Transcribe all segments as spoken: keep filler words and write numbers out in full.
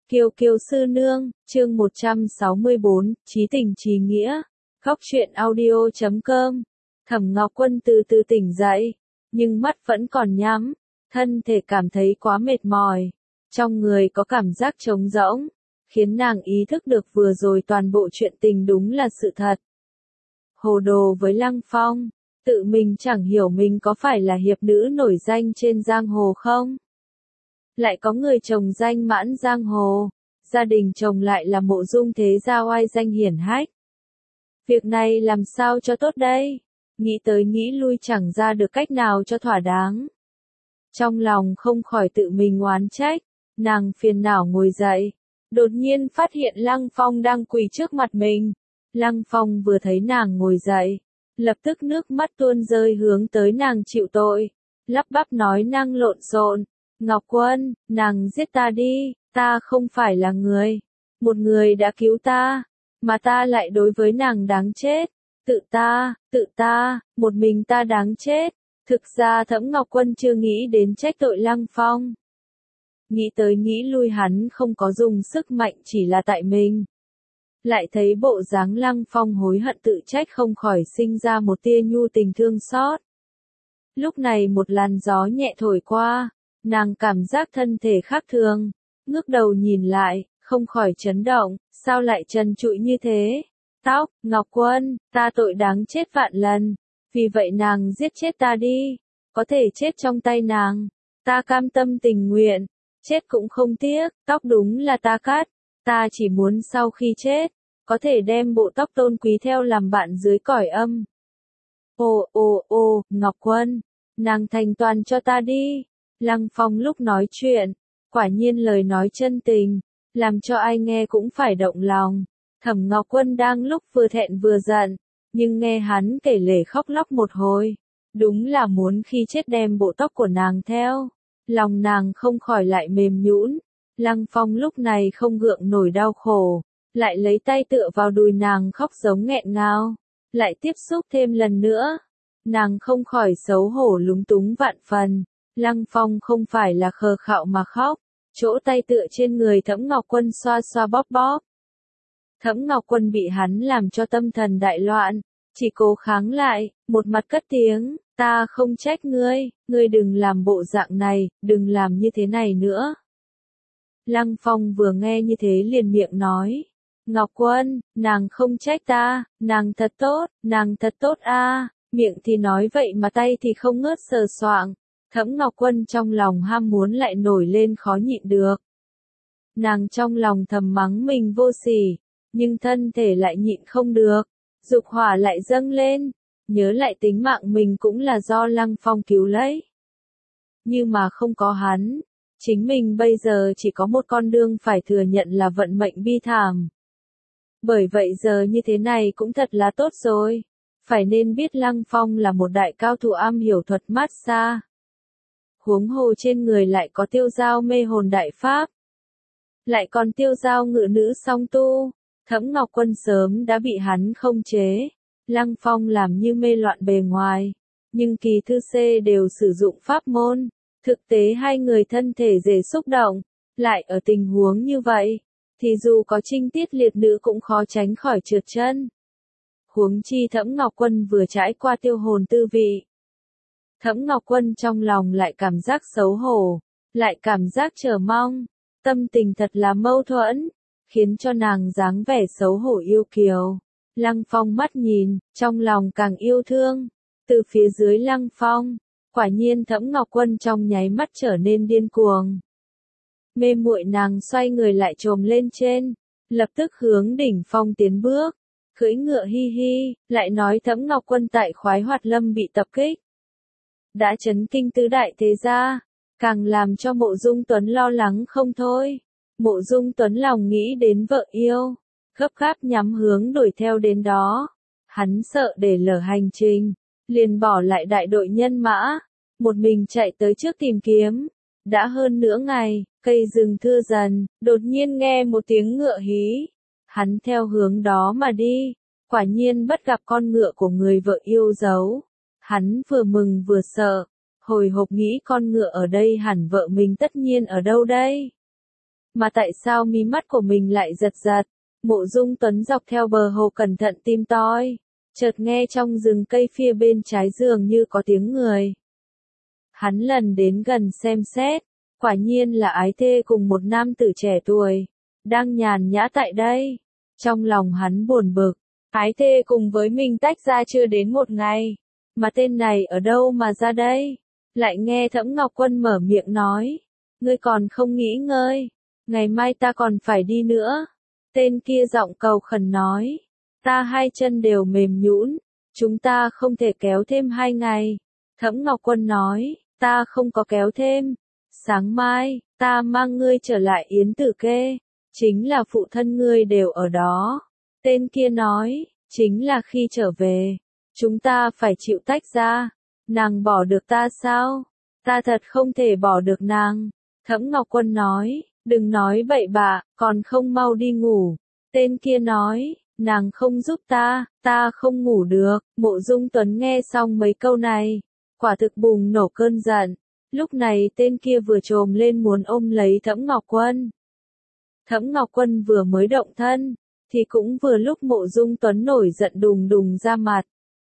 Kiều Kiều sư nương, chương một trăm sáu mươi bốn, chí tình chí nghĩa. Góc truyện audio chấm com. Thẩm Ngọc Quân từ từ tỉnh dậy, nhưng mắt vẫn còn nhắm, thân thể cảm thấy quá mệt mỏi, trong người có cảm giác trống rỗng, khiến nàng ý thức được vừa rồi toàn bộ chuyện tình đúng là sự thật. Hồ đồ với Lăng Phong, tự mình chẳng hiểu mình có phải là hiệp nữ nổi danh trên giang hồ không? Lại có người chồng danh mãn giang hồ, gia đình chồng lại là Mộ Dung thế gia oai danh hiển hách. Việc này làm sao cho tốt đây? Nghĩ tới nghĩ lui chẳng ra được cách nào cho thỏa đáng. Trong lòng không khỏi tự mình oán trách, nàng phiền não ngồi dậy, đột nhiên phát hiện Lăng Phong đang quỳ trước mặt mình. Lăng Phong vừa thấy nàng ngồi dậy, lập tức nước mắt tuôn rơi hướng tới nàng chịu tội, lắp bắp nói năng lộn xộn. Ngọc Quân, nàng giết ta đi, ta không phải là người. Một người đã cứu ta, mà ta lại đối với nàng đáng chết. Tự ta, tự ta, một mình ta đáng chết. Thực ra Thẩm Ngọc Quân chưa nghĩ đến trách tội Lăng Phong. Nghĩ tới nghĩ lui hắn không có dùng sức mạnh chỉ là tại mình. Lại thấy bộ dáng Lăng Phong hối hận tự trách không khỏi sinh ra một tia nhu tình thương xót. Lúc này một làn gió nhẹ thổi qua. Nàng cảm giác thân thể khác thường, ngước đầu nhìn lại, không khỏi chấn động, sao lại trần trụi như thế? Tóc, Ngọc Quân, ta tội đáng chết vạn lần, vì vậy nàng giết chết ta đi, có thể chết trong tay nàng, ta cam tâm tình nguyện, chết cũng không tiếc, tóc đúng là ta cắt, ta chỉ muốn sau khi chết, có thể đem bộ tóc tôn quý theo làm bạn dưới cõi âm. Ồ ồ ồ, Ngọc Quân, nàng thành toàn cho ta đi. Lăng Phong lúc nói chuyện, quả nhiên lời nói chân tình, làm cho ai nghe cũng phải động lòng. Thẩm Ngọc Quân đang lúc vừa thẹn vừa giận, nhưng nghe hắn kể lể khóc lóc một hồi, đúng là muốn khi chết đem bộ tóc của nàng theo. Lòng nàng không khỏi lại mềm nhũn. Lăng Phong lúc này không gượng nổi đau khổ, lại lấy tay tựa vào đùi nàng khóc giống nghẹn ngào, lại tiếp xúc thêm lần nữa. Nàng không khỏi xấu hổ lúng túng vạn phần. Lăng Phong không phải là khờ khạo mà khóc, chỗ tay tựa trên người Thẩm Ngọc Quân xoa xoa bóp bóp. Thẩm Ngọc Quân bị hắn làm cho tâm thần đại loạn, chỉ cố kháng lại, một mặt cất tiếng, ta không trách ngươi, ngươi đừng làm bộ dạng này, đừng làm như thế này nữa. Lăng Phong vừa nghe như thế liền miệng nói, Ngọc Quân, nàng không trách ta, nàng thật tốt, nàng thật tốt a, miệng thì nói vậy mà tay thì không ngớt sờ soạng. Thẩm Ngọc Quân trong lòng ham muốn lại nổi lên khó nhịn được. Nàng trong lòng thầm mắng mình vô sỉ, nhưng thân thể lại nhịn không được, dục hỏa lại dâng lên, nhớ lại tính mạng mình cũng là do Lăng Phong cứu lấy. Nhưng mà không có hắn, chính mình bây giờ chỉ có một con đường phải thừa nhận là vận mệnh bi thảm. Bởi vậy giờ như thế này cũng thật là tốt rồi, phải nên biết Lăng Phong là một đại cao thủ am hiểu thuật massage. Huống hồ trên người lại có tiêu dao mê hồn đại pháp. Lại còn tiêu dao ngự nữ song tu. Thẩm Ngọc Quân sớm đã bị hắn không chế. Lăng Phong làm như mê loạn bề ngoài. Nhưng kỳ thư C đều sử dụng pháp môn. Thực tế hai người thân thể dễ xúc động. Lại ở tình huống như vậy, thì dù có trinh tiết liệt nữ cũng khó tránh khỏi trượt chân. Huống chi Thẩm Ngọc Quân vừa trải qua tiêu hồn tư vị. Thẩm Ngọc Quân trong lòng lại cảm giác xấu hổ, lại cảm giác chờ mong, tâm tình thật là mâu thuẫn, khiến cho nàng dáng vẻ xấu hổ yêu kiều. Lăng Phong mắt nhìn, trong lòng càng yêu thương, từ phía dưới Lăng Phong, quả nhiên Thẩm Ngọc Quân trong nháy mắt trở nên điên cuồng. Mê muội nàng xoay người lại trồm lên trên, lập tức hướng đỉnh phong tiến bước, cưỡi ngựa hi hi, lại nói Thẩm Ngọc Quân tại Khoái Hoạt Lâm bị tập kích. Đã chấn kinh tứ đại thế gia, càng làm cho Mộ Dung Tuấn lo lắng không thôi. Mộ Dung Tuấn lòng nghĩ đến vợ yêu, gấp gáp nhắm hướng đuổi theo đến đó. Hắn sợ để lỡ hành trình, liền bỏ lại đại đội nhân mã, một mình chạy tới trước tìm kiếm. Đã hơn nửa ngày, cây rừng thưa dần, đột nhiên nghe một tiếng ngựa hí. Hắn theo hướng đó mà đi, quả nhiên bắt gặp con ngựa của người vợ yêu dấu. Hắn vừa mừng vừa sợ, hồi hộp nghĩ con ngựa ở đây hẳn vợ mình tất nhiên ở đâu đây. Mà tại sao mí mắt của mình lại giật giật? Mộ Dung Tuấn dọc theo bờ hồ cẩn thận tìm tòi, chợt nghe trong rừng cây phía bên trái dường như có tiếng người. Hắn lần đến gần xem xét, quả nhiên là ái thê cùng một nam tử trẻ tuổi, đang nhàn nhã tại đây. Trong lòng hắn buồn bực, ái thê cùng với mình tách ra chưa đến một ngày, mà tên này ở đâu mà ra đây? Lại nghe Thẩm Ngọc Quân mở miệng nói, ngươi còn không nghỉ ngơi, ngày mai ta còn phải đi nữa. Tên kia giọng cầu khẩn nói, ta hai chân đều mềm nhũn, chúng ta không thể kéo thêm hai ngày. Thẩm Ngọc Quân nói, ta không có kéo thêm, sáng mai, ta mang ngươi trở lại Yến Tử Kê, chính là phụ thân ngươi đều ở đó. Tên kia nói, chính là khi trở về, chúng ta phải chịu tách ra, nàng bỏ được ta sao? Ta thật không thể bỏ được nàng. Thẩm Ngọc Quân nói, đừng nói bậy bạ, còn không mau đi ngủ. Tên kia nói, nàng không giúp ta, ta không ngủ được. Mộ Dung Tuấn nghe xong mấy câu này, quả thực bùng nổ cơn giận. Lúc này tên kia vừa trồm lên muốn ôm lấy Thẩm Ngọc Quân. Thẩm Ngọc Quân vừa mới động thân, thì cũng vừa lúc Mộ Dung Tuấn nổi giận đùng đùng ra mặt.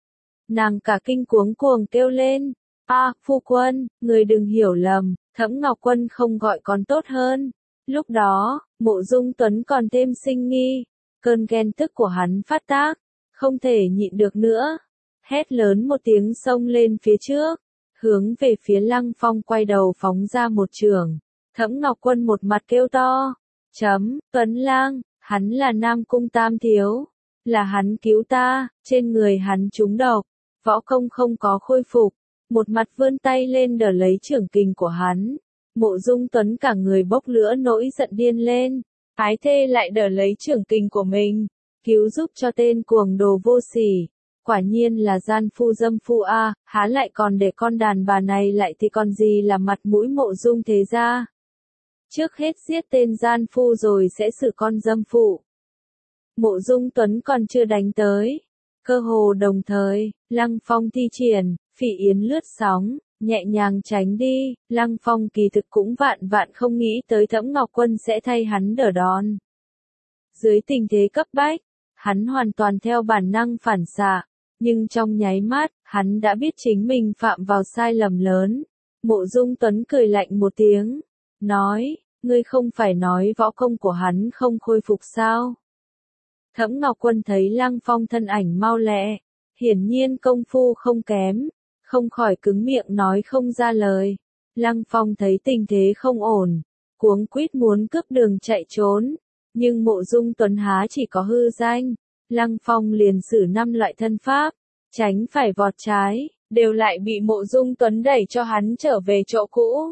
Nàng cả kinh cuống cuồng kêu lên, a, phu quân, người đừng hiểu lầm, Thẩm Ngọc Quân không gọi còn tốt hơn. Lúc đó, Mộ Dung Tuấn còn thêm sinh nghi, cơn ghen tức của hắn phát tác, không thể nhịn được nữa. Hét lớn một tiếng xông lên phía trước, hướng về phía Lăng Phong quay đầu phóng ra một trường. Thẩm Ngọc Quân một mặt kêu to, chấm, Tuấn Lang, hắn là Nam Cung Tam Thiếu, là hắn cứu ta, trên người hắn trúng độc, võ công không có khôi phục, một mặt vươn tay lên đỡ lấy trưởng kình của hắn. Mộ Dung Tuấn cả người bốc lửa nỗi giận điên lên, ái thê lại đỡ lấy trưởng kình của mình, cứu giúp cho tên cuồng đồ vô sỉ. Quả nhiên là gian phu dâm phu a, há lại còn để con đàn bà này lại thì còn gì là mặt mũi Mộ Dung thế gia. Trước hết giết tên gian phu rồi sẽ xử con dâm phụ. Mộ Dung Tuấn còn chưa đánh tới, cơ hồ đồng thời, Lăng Phong thi triển, Phỉ Yến lướt sóng, nhẹ nhàng tránh đi. Lăng Phong kỳ thực cũng vạn vạn không nghĩ tới Thẩm Ngọc Quân sẽ thay hắn đỡ đòn. Dưới tình thế cấp bách, hắn hoàn toàn theo bản năng phản xạ, nhưng trong nháy mắt, hắn đã biết chính mình phạm vào sai lầm lớn. Mộ Dung Tuấn cười lạnh một tiếng, nói, ngươi không phải nói võ công của hắn không khôi phục sao? Thẩm Ngọc Quân thấy Lăng Phong thân ảnh mau lẹ, hiển nhiên công phu không kém, không khỏi cứng miệng nói không ra lời. Lăng Phong thấy tình thế không ổn, cuống quýt muốn cướp đường chạy trốn, nhưng Mộ Dung Tuấn há chỉ có hư danh. Lăng Phong liền sử năm loại thân pháp, tránh phải vọt trái, đều lại bị Mộ Dung Tuấn đẩy cho hắn trở về chỗ cũ.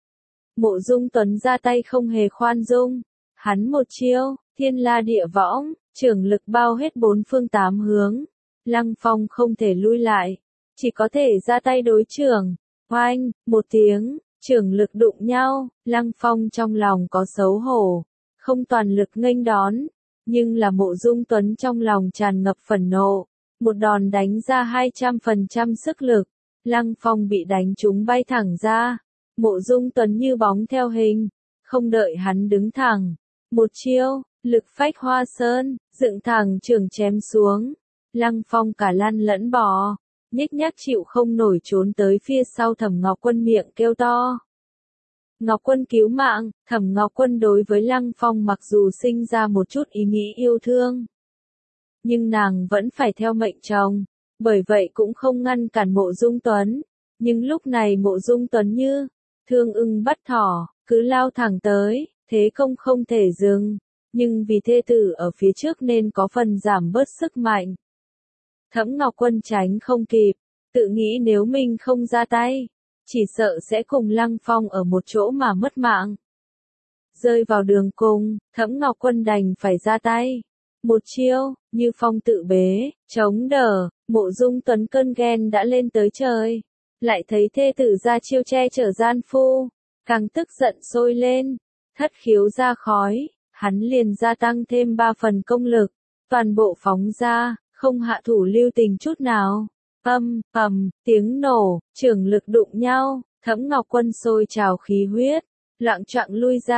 Mộ Dung Tuấn ra tay không hề khoan dung, hắn một chiêu, thiên la địa võng, trưởng lực bao hết bốn phương tám hướng. Lăng Phong không thể lui lại, chỉ có thể ra tay đối trưởng. Oanh, một tiếng, trưởng lực đụng nhau, Lăng Phong trong lòng có xấu hổ, không toàn lực nghênh đón, nhưng là Mộ Dung Tuấn trong lòng tràn ngập phẫn nộ, một đòn đánh ra hai trăm phần trăm sức lực, Lăng Phong bị đánh trúng bay thẳng ra. Mộ Dung Tuấn như bóng theo hình, không đợi hắn đứng thẳng, một chiêu, lực phách hoa sơn, dựng thẳng trường chém xuống. Lăng Phong cả lăn lẫn bò, nhếch nhác chịu không nổi trốn tới phía sau Thẩm Ngọc Quân miệng kêu to. Ngọc Quân cứu mạng. Thẩm Ngọc Quân đối với Lăng Phong mặc dù sinh ra một chút ý nghĩ yêu thương, nhưng nàng vẫn phải theo mệnh chồng, bởi vậy cũng không ngăn cản Mộ Dung Tuấn. Nhưng lúc này Mộ Dung Tuấn như thương ưng bắt thỏ, cứ lao thẳng tới, thế công không thể dừng, nhưng vì thê tử ở phía trước nên có phần giảm bớt sức mạnh. Thẩm Ngọc Quân tránh không kịp, tự nghĩ nếu mình không ra tay, chỉ sợ sẽ cùng Lăng Phong ở một chỗ mà mất mạng. Rơi vào đường cùng, Thẩm Ngọc Quân đành phải ra tay. Một chiêu, như phong tự bế, chống đỡ. Mộ Dung Tuấn cơn ghen đã lên tới trời, lại thấy thê tử ra chiêu che chở gian phu, càng tức giận sôi lên, thất khiếu ra khói, hắn liền gia tăng thêm ba phần công lực, toàn bộ phóng ra, không hạ thủ lưu tình chút nào. Âm, ầm, tiếng nổ, trưởng lực đụng nhau, Thẩm Ngọc Quân sôi trào khí huyết, loạng choạng lui ra,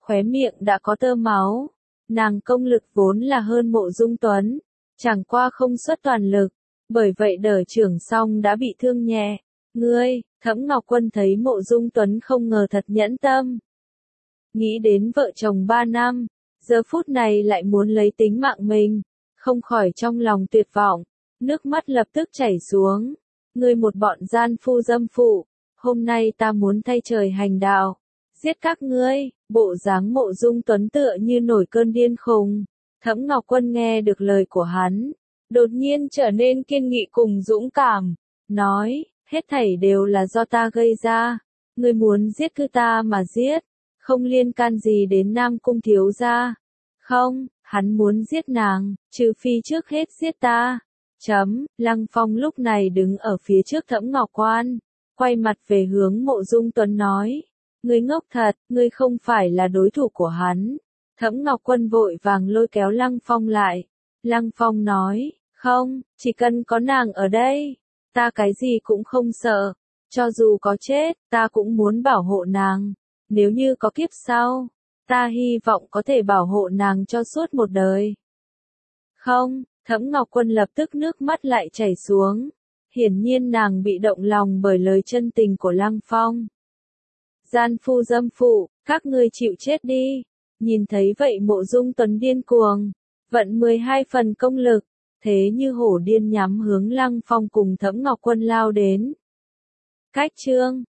khóe miệng đã có tơ máu. Nàng công lực vốn là hơn Mộ Dung Tuấn, chẳng qua không xuất toàn lực, bởi vậy đỡ trưởng xong đã bị thương nhẹ. Ngươi, Thẩm Ngọc Quân thấy Mộ Dung Tuấn không ngờ thật nhẫn tâm. Nghĩ đến vợ chồng ba năm, giờ phút này lại muốn lấy tính mạng mình, không khỏi trong lòng tuyệt vọng, nước mắt lập tức chảy xuống. Ngươi một bọn gian phu dâm phụ, hôm nay ta muốn thay trời hành đạo, giết các ngươi. Bộ dáng Mộ Dung Tuấn tựa như nổi cơn điên khùng. Thẩm Ngọc Quân nghe được lời của hắn, đột nhiên trở nên kiên nghị cùng dũng cảm, nói, hết thảy đều là do ta gây ra, ngươi muốn giết cứ ta mà giết, không liên can gì đến Nam Cung thiếu gia. Không, hắn muốn giết nàng, trừ phi trước hết giết ta. Chấm, Lăng Phong lúc này đứng ở phía trước Thẩm Ngọc Quan, quay mặt về hướng Mộ Dung Tuấn nói, ngươi ngốc thật, ngươi không phải là đối thủ của hắn. Thẩm Ngọc Quân vội vàng lôi kéo Lăng Phong lại. Lăng Phong nói, không, chỉ cần có nàng ở đây, ta cái gì cũng không sợ, cho dù có chết, ta cũng muốn bảo hộ nàng. Nếu như có kiếp sau, ta hy vọng có thể bảo hộ nàng cho suốt một đời. Không, Thẩm Ngọc Quân lập tức nước mắt lại chảy xuống. Hiển nhiên nàng bị động lòng bởi lời chân tình của Lăng Phong. Gian phu dâm phụ, các ngươi chịu chết đi. Nhìn thấy vậy Mộ Dung Tuấn điên cuồng, vận mười hai phần công lực, thế như hổ điên nhắm hướng Lăng Phong cùng Thẩm Ngọc Quân lao đến. Cách chương